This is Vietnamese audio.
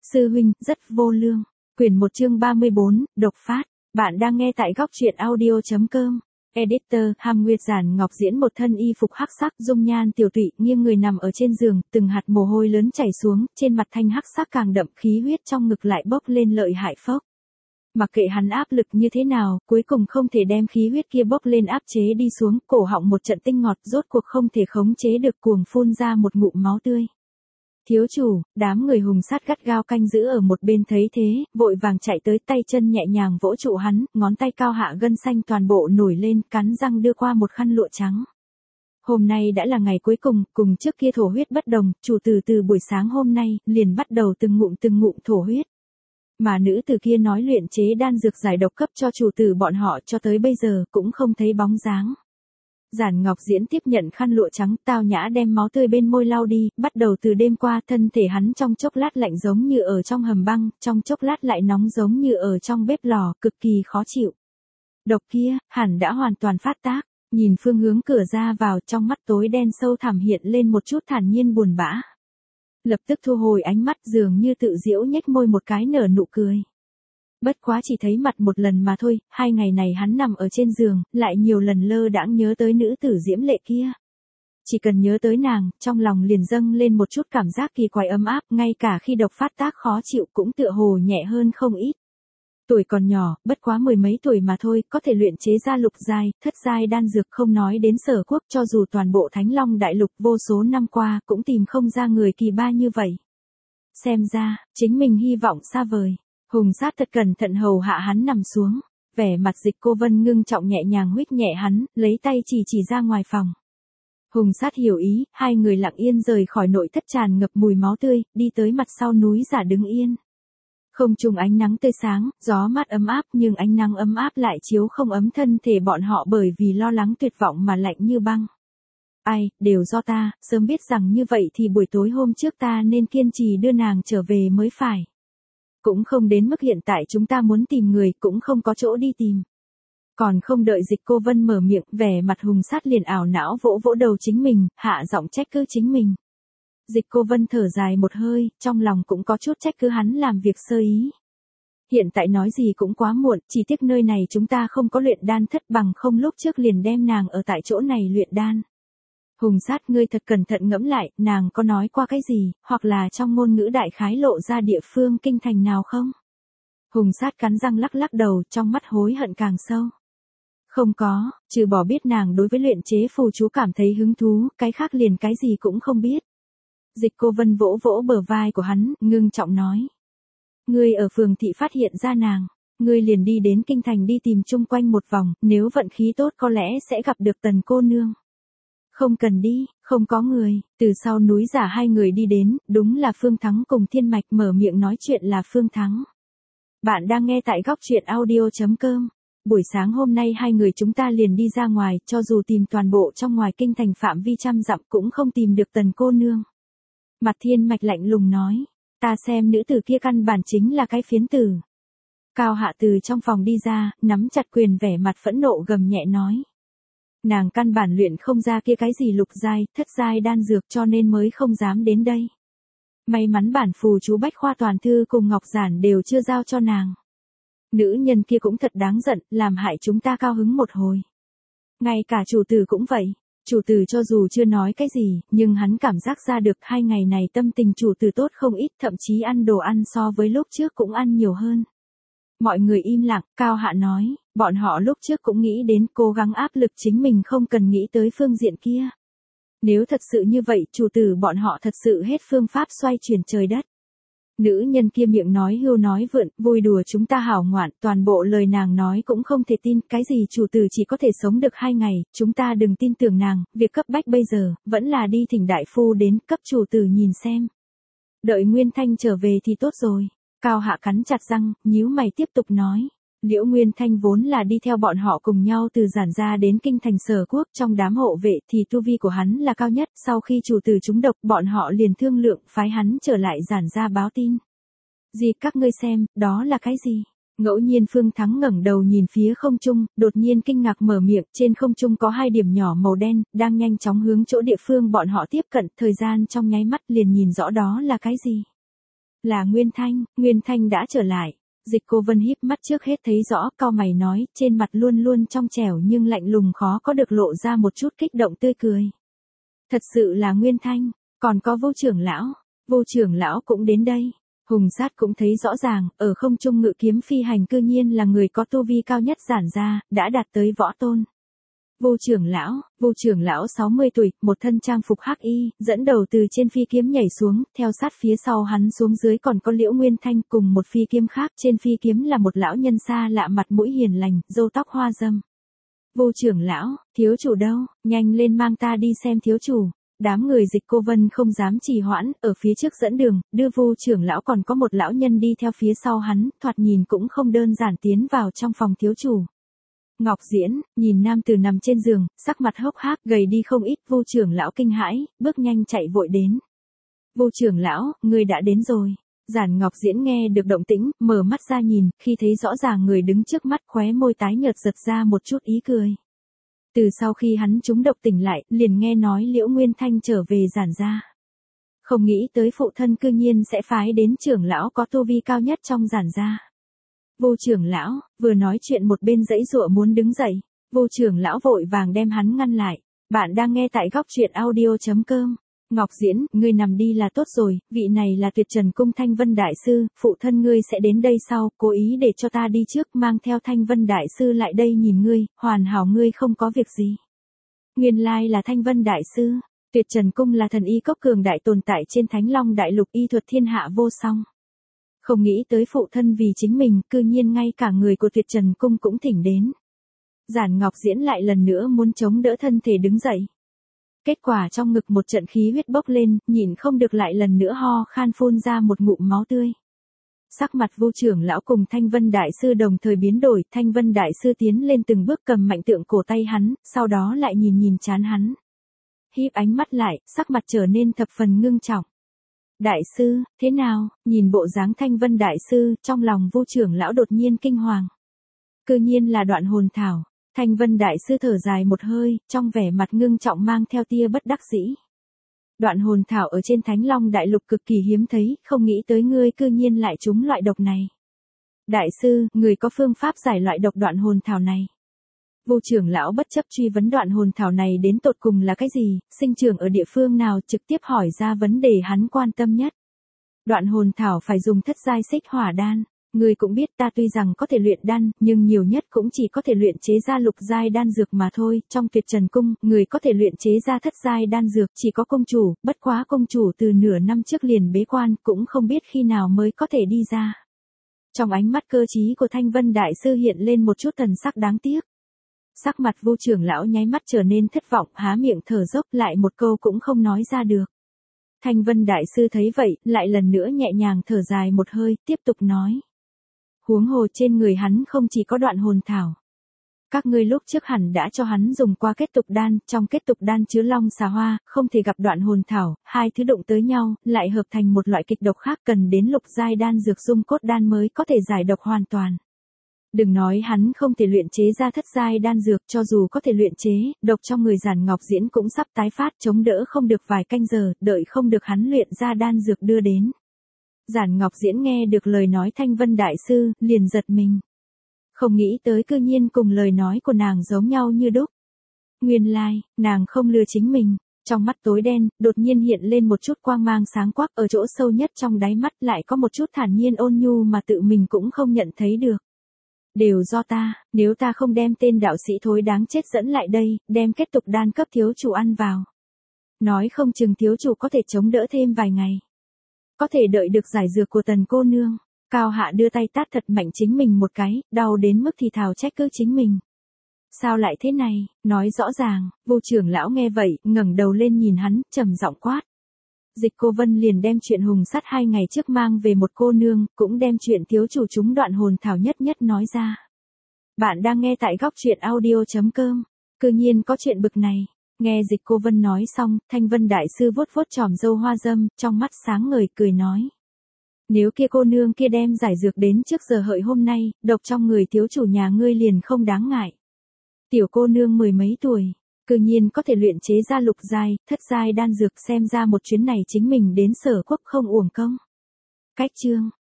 Sư huynh, rất vô lương. Quyển 1 chương 34, độc phát. Bạn đang nghe tại góc truyện audio.com. Editor, Hàm Nguyệt Giản Ngọc diễn một thân y phục hắc sắc, dung nhan tiểu tụy, nghiêng người nằm ở trên giường, từng hạt mồ hôi lớn chảy xuống, trên mặt thanh hắc sắc càng đậm, khí huyết trong ngực lại bốc lên lợi hại phốc. Mặc kệ hắn áp lực như thế nào, cuối cùng không thể đem khí huyết kia bốc lên áp chế đi xuống, cổ họng một trận tinh ngọt, rốt cuộc không thể khống chế được, cuồng phun ra một ngụm máu tươi. Thiếu chủ, đám người hùng sát gắt gao canh giữ ở một bên thấy thế, vội vàng chạy tới, tay chân nhẹ nhàng vỗ trụ hắn, ngón tay cao hạ gân xanh toàn bộ nổi lên, cắn răng đưa qua một khăn lụa trắng. Hôm nay đã là ngày cuối cùng, cùng trước kia thổ huyết bất đồng, chủ tử từ buổi sáng hôm nay, liền bắt đầu từng ngụm thổ huyết. Mà nữ tử kia nói luyện chế đan dược giải độc cấp cho chủ tử bọn họ cho tới bây giờ cũng không thấy bóng dáng. Giản Ngọc Diễn tiếp nhận khăn lụa trắng, tao nhã đem máu tươi bên môi lau đi, bắt đầu từ đêm qua thân thể hắn trong chốc lát lạnh giống như ở trong hầm băng, trong chốc lát lại nóng giống như ở trong bếp lò, cực kỳ khó chịu. Độc kia, hẳn đã hoàn toàn phát tác, nhìn phương hướng cửa ra vào, trong mắt tối đen sâu thẳm hiện lên một chút thản nhiên buồn bã. Lập tức thu hồi ánh mắt, dường như tự giễu nhếch môi một cái nở nụ cười. Bất quá chỉ thấy mặt một lần mà thôi, 2 ngày này hắn nằm ở trên giường, lại nhiều lần lơ đãng nhớ tới nữ tử diễm lệ kia. Chỉ cần nhớ tới nàng, trong lòng liền dâng lên một chút cảm giác kỳ quái ấm áp, ngay cả khi độc phát tác khó chịu cũng tựa hồ nhẹ hơn không ít. Tuổi còn nhỏ, bất quá 10 mấy tuổi mà thôi, có thể luyện chế ra lục giai, thất giai đan dược, không nói đến Sở Quốc, cho dù toàn bộ Thánh Long đại lục vô số năm qua, cũng tìm không ra người kỳ ba như vậy. Xem ra, chính mình hy vọng xa vời. Hùng sát thật cẩn thận hầu hạ hắn nằm xuống, vẻ mặt Dịch Cô Vân ngưng trọng nhẹ nhàng huých nhẹ hắn, lấy tay chỉ ra ngoài phòng. Hùng sát hiểu ý, 2 người lặng yên rời khỏi nội thất tràn ngập mùi máu tươi, đi tới mặt sau núi giả đứng yên. Không trung ánh nắng tươi sáng, gió mát ấm áp, nhưng ánh nắng ấm áp lại chiếu không ấm thân thể bọn họ, bởi vì lo lắng tuyệt vọng mà lạnh như băng. Ai, đều do ta, sớm biết rằng như vậy thì buổi tối hôm trước ta nên kiên trì đưa nàng trở về mới phải. Cũng không đến mức hiện tại chúng ta muốn tìm người, cũng không có chỗ đi tìm. Còn không đợi Dịch Cô Vân mở miệng, vẻ mặt hùng sát liền ảo não vỗ đầu chính mình, hạ giọng trách cứ chính mình. Dịch Cô Vân thở dài một hơi, trong lòng cũng có chút trách cứ hắn làm việc sơ ý. Hiện tại nói gì cũng quá muộn, chỉ tiếc nơi này chúng ta không có luyện đan thất, bằng không lúc trước liền đem nàng ở tại chỗ này luyện đan. Hùng sát, ngươi thật cẩn thận ngẫm lại, nàng có nói qua cái gì, hoặc là trong ngôn ngữ đại khái lộ ra địa phương kinh thành nào không? Hùng sát cắn răng lắc đầu, trong mắt hối hận càng sâu. Không có, trừ bỏ biết nàng đối với luyện chế phù chú cảm thấy hứng thú, cái khác liền cái gì cũng không biết. Dịch Cô Vân vỗ bờ vai của hắn, ngưng trọng nói. Ngươi ở phường thị phát hiện ra nàng, ngươi liền đi đến kinh thành đi tìm chung quanh một vòng, nếu vận khí tốt có lẽ sẽ gặp được Tần cô nương. Không cần đi, không có người, từ sau núi giả 2 người đi đến, đúng là Phương Thắng cùng Thiên Mạch, mở miệng nói chuyện là Phương Thắng. Bạn đang nghe tại góc truyện audio.com. Buổi sáng hôm nay 2 người chúng ta liền đi ra ngoài, cho dù tìm toàn bộ trong ngoài kinh thành phạm vi trăm dặm cũng không tìm được Tần cô nương. Mặt Thiên Mạch lạnh lùng nói, ta xem nữ tử kia căn bản chính là cái phiến tử. Cao Hạ từ trong phòng đi ra, nắm chặt quyền, vẻ mặt phẫn nộ gầm nhẹ nói. Nàng căn bản luyện không ra kia cái gì lục giai, thất giai đan dược, cho nên mới không dám đến đây. May mắn bản phù chú bách khoa toàn thư cùng Ngọc Giản đều chưa giao cho nàng. Nữ nhân kia cũng thật đáng giận, làm hại chúng ta cao hứng một hồi. Ngay cả chủ tử cũng vậy. Chủ tử cho dù chưa nói cái gì, nhưng hắn cảm giác ra được 2 ngày này tâm tình chủ tử tốt không ít, thậm chí ăn đồ ăn so với lúc trước cũng ăn nhiều hơn. Mọi người im lặng, Cao Hạ nói, bọn họ lúc trước cũng nghĩ đến cố gắng áp lực chính mình, không cần nghĩ tới phương diện kia. Nếu thật sự như vậy, chủ tử bọn họ thật sự hết phương pháp xoay chuyển trời đất. Nữ nhân kia miệng nói hưu nói vượn, vui đùa chúng ta hảo ngoạn, toàn bộ lời nàng nói cũng không thể tin, cái gì chủ tử chỉ có thể sống được 2 ngày, chúng ta đừng tin tưởng nàng, việc cấp bách bây giờ, vẫn là đi thỉnh đại phu đến, cấp chủ tử nhìn xem. Đợi Nguyên Thanh trở về thì tốt rồi. Cao Hạ cắn chặt răng, nhíu mày tiếp tục nói. Liễu Nguyên Thanh vốn là đi theo bọn họ cùng nhau từ Giản gia đến kinh thành Sở Quốc, trong đám hộ vệ thì tu vi của hắn là cao nhất, sau khi chủ tử trúng độc, bọn họ liền thương lượng phái hắn trở lại Giản gia báo tin. Gì, các ngươi xem, đó là cái gì? Ngẫu nhiên Phương Thắng ngẩng đầu nhìn phía không trung, đột nhiên kinh ngạc mở miệng, trên không trung có 2 điểm nhỏ màu đen, đang nhanh chóng hướng chỗ địa phương bọn họ tiếp cận, thời gian trong nháy mắt liền nhìn rõ đó là cái gì. Là Nguyên Thanh đã trở lại. Dịch Cô Vân híp mắt trước hết thấy rõ, cau mày nói, trên mặt luôn luôn trong trẻo nhưng lạnh lùng khó có được lộ ra một chút kích động tươi cười. Thật sự là Nguyên Thanh, còn có Vô trưởng lão cũng đến đây. Hùng Sát cũng thấy rõ ràng, ở không trung ngự kiếm phi hành cư nhiên là người có tu vi cao nhất Giản gia, đã đạt tới võ tôn. Vô trưởng lão 60 tuổi, một thân trang phục hắc y, dẫn đầu từ trên phi kiếm nhảy xuống, theo sát phía sau hắn xuống dưới còn có Liễu Nguyên Thanh cùng một phi kiếm khác, trên phi kiếm là một lão nhân xa lạ mặt mũi hiền lành, râu tóc hoa râm. Vô trưởng lão, thiếu chủ đâu, nhanh lên mang ta đi xem thiếu chủ. Đám người Dịch Cô Vân không dám trì hoãn, ở phía trước dẫn đường, đưa Vô trưởng lão còn có một lão nhân đi theo phía sau hắn, thoạt nhìn cũng không đơn giản tiến vào trong phòng thiếu chủ. Ngọc Diễn, nhìn nam tử nằm trên giường, sắc mặt hốc hác, gầy đi không ít, Vô trưởng lão kinh hãi, bước nhanh chạy vội đến. Vô trưởng lão, người đã đến rồi. Giản Ngọc Diễn nghe được động tĩnh, mở mắt ra nhìn, khi thấy rõ ràng người đứng trước mắt, khóe môi tái nhợt giật ra một chút ý cười. Từ sau khi hắn trúng độc tỉnh lại, liền nghe nói Liễu Nguyên Thanh trở về Giản gia. Không nghĩ tới phụ thân cư nhiên sẽ phái đến trưởng lão có tu vi cao nhất trong Giản gia. Vô trưởng lão, vừa nói chuyện một bên giãy giụa muốn đứng dậy. Vô trưởng lão vội vàng đem hắn ngăn lại. Bạn đang nghe tại góc truyện audio.com. Ngọc Diễn, ngươi nằm đi là tốt rồi, vị này là Tuyệt Trần Cung Thanh Vân Đại Sư, phụ thân ngươi sẽ đến đây sau, cố ý để cho ta đi trước, mang theo Thanh Vân Đại Sư lại đây nhìn ngươi, hoàn hảo ngươi không có việc gì. Nguyên lai là Thanh Vân Đại Sư. Tuyệt Trần Cung là thần y cốc cường đại tồn tại trên Thánh Long Đại Lục, y thuật thiên hạ vô song. Không nghĩ tới phụ thân vì chính mình, cư nhiên ngay cả người của Tuyệt Trần Cung cũng thỉnh đến. Giản Ngọc Diễn lại lần nữa muốn chống đỡ thân thể đứng dậy. Kết quả trong ngực một trận khí huyết bốc lên, nhìn không được lại lần nữa ho khan phun ra một ngụm máu tươi. Sắc mặt Vô trưởng lão cùng Thanh Vân Đại Sư đồng thời biến đổi, Thanh Vân Đại Sư tiến lên từng bước cầm mạnh tượng cổ tay hắn, sau đó lại nhìn trán hắn. Híp ánh mắt lại, sắc mặt trở nên thập phần ngưng trọng. Đại sư, thế nào? Nhìn bộ dáng Thanh Vân Đại Sư, trong lòng Vô trưởng lão đột nhiên kinh hoàng. Cư nhiên là Đoạn Hồn Thảo. Thanh Vân Đại Sư thở dài một hơi, trong vẻ mặt ngưng trọng mang theo tia bất đắc dĩ. Đoạn Hồn Thảo ở trên Thánh Long Đại Lục cực kỳ hiếm thấy, không nghĩ tới ngươi cư nhiên lại trúng loại độc này. Đại sư, người có phương pháp giải loại độc Đoạn Hồn Thảo này? Vô trưởng lão bất chấp truy vấn Đoạn Hồn Thảo này đến tột cùng là cái gì, sinh trưởng ở địa phương nào, trực tiếp hỏi ra vấn đề hắn quan tâm nhất. Đoạn Hồn Thảo phải dùng thất giai xích hỏa đan. Ngươi cũng biết ta tuy rằng có thể luyện đan, nhưng nhiều nhất cũng chỉ có thể luyện chế ra lục giai đan dược mà thôi. Trong Tuyệt Trần Cung, người có thể luyện chế ra thất giai đan dược chỉ có công chủ, bất quá công chủ từ nửa năm trước liền bế quan, cũng không biết khi nào mới có thể đi ra. Trong ánh mắt cơ trí của Thanh Vân Đại Sư hiện lên một chút thần sắc đáng tiếc. Sắc mặt Vô trưởng lão nháy mắt trở nên thất vọng, há miệng thở dốc, lại một câu cũng không nói ra được. Thanh Vân Đại Sư thấy vậy, lại lần nữa nhẹ nhàng thở dài một hơi, tiếp tục nói. Huống hồ trên người hắn không chỉ có Đoạn Hồn Thảo. Các ngươi lúc trước hẳn đã cho hắn dùng qua kết tục đan, trong kết tục đan chứa long xà hoa, không thể gặp Đoạn Hồn Thảo, hai thứ đụng tới nhau, lại hợp thành một loại kịch độc khác, cần đến lục giai đan dược dung cốt đan mới có thể giải độc hoàn toàn. Đừng nói hắn không thể luyện chế ra thất giai đan dược, cho dù có thể luyện chế, độc trong người Giản Ngọc Diễn cũng sắp tái phát, chống đỡ không được vài canh giờ, đợi không được hắn luyện ra đan dược đưa đến. Giản Ngọc Diễn nghe được lời nói Thanh Vân Đại Sư, liền giật mình. Không nghĩ tới cư nhiên cùng lời nói của nàng giống nhau như đúc. Nguyên lai, nàng không lừa chính mình. Trong mắt tối đen, đột nhiên hiện lên một chút quang mang sáng quắc, ở chỗ sâu nhất trong đáy mắt lại có một chút thản nhiên ôn nhu mà tự mình cũng không nhận thấy được. Đều do ta, nếu ta không đem tên đạo sĩ thối đáng chết dẫn lại đây, đem kết tục đan cấp thiếu chủ ăn vào. Nói không chừng thiếu chủ có thể chống đỡ thêm vài ngày. Có thể đợi được giải dược của Tần cô nương. Cao Hạ đưa tay tát thật mạnh chính mình một cái, đau đến mức thì thào trách cứ chính mình. Sao lại thế này, nói rõ ràng. Vô trưởng lão nghe vậy, ngẩng đầu lên nhìn hắn, trầm giọng quát. Dịch Cô Vân liền đem chuyện Hùng Sát 2 ngày trước mang về một cô nương, cũng đem chuyện thiếu chủ chúng Đoạn Hồn Thảo nhất nói ra. Bạn đang nghe tại góc truyện audio.com. Cư nhiên có chuyện bực này. Nghe Dịch Cô Vân nói xong, Thanh Vân Đại Sư vuốt vuốt chòm râu hoa râm, trong mắt sáng ngời cười nói. Nếu kia cô nương kia đem giải dược đến trước giờ hợi hôm nay, độc trong người thiếu chủ nhà ngươi liền không đáng ngại. Tiểu cô nương mười mấy tuổi, cư nhiên có thể luyện chế ra lục giai, thất giai đan dược, xem ra một chuyến này chính mình đến Sở Quốc không uổng công. Cách chương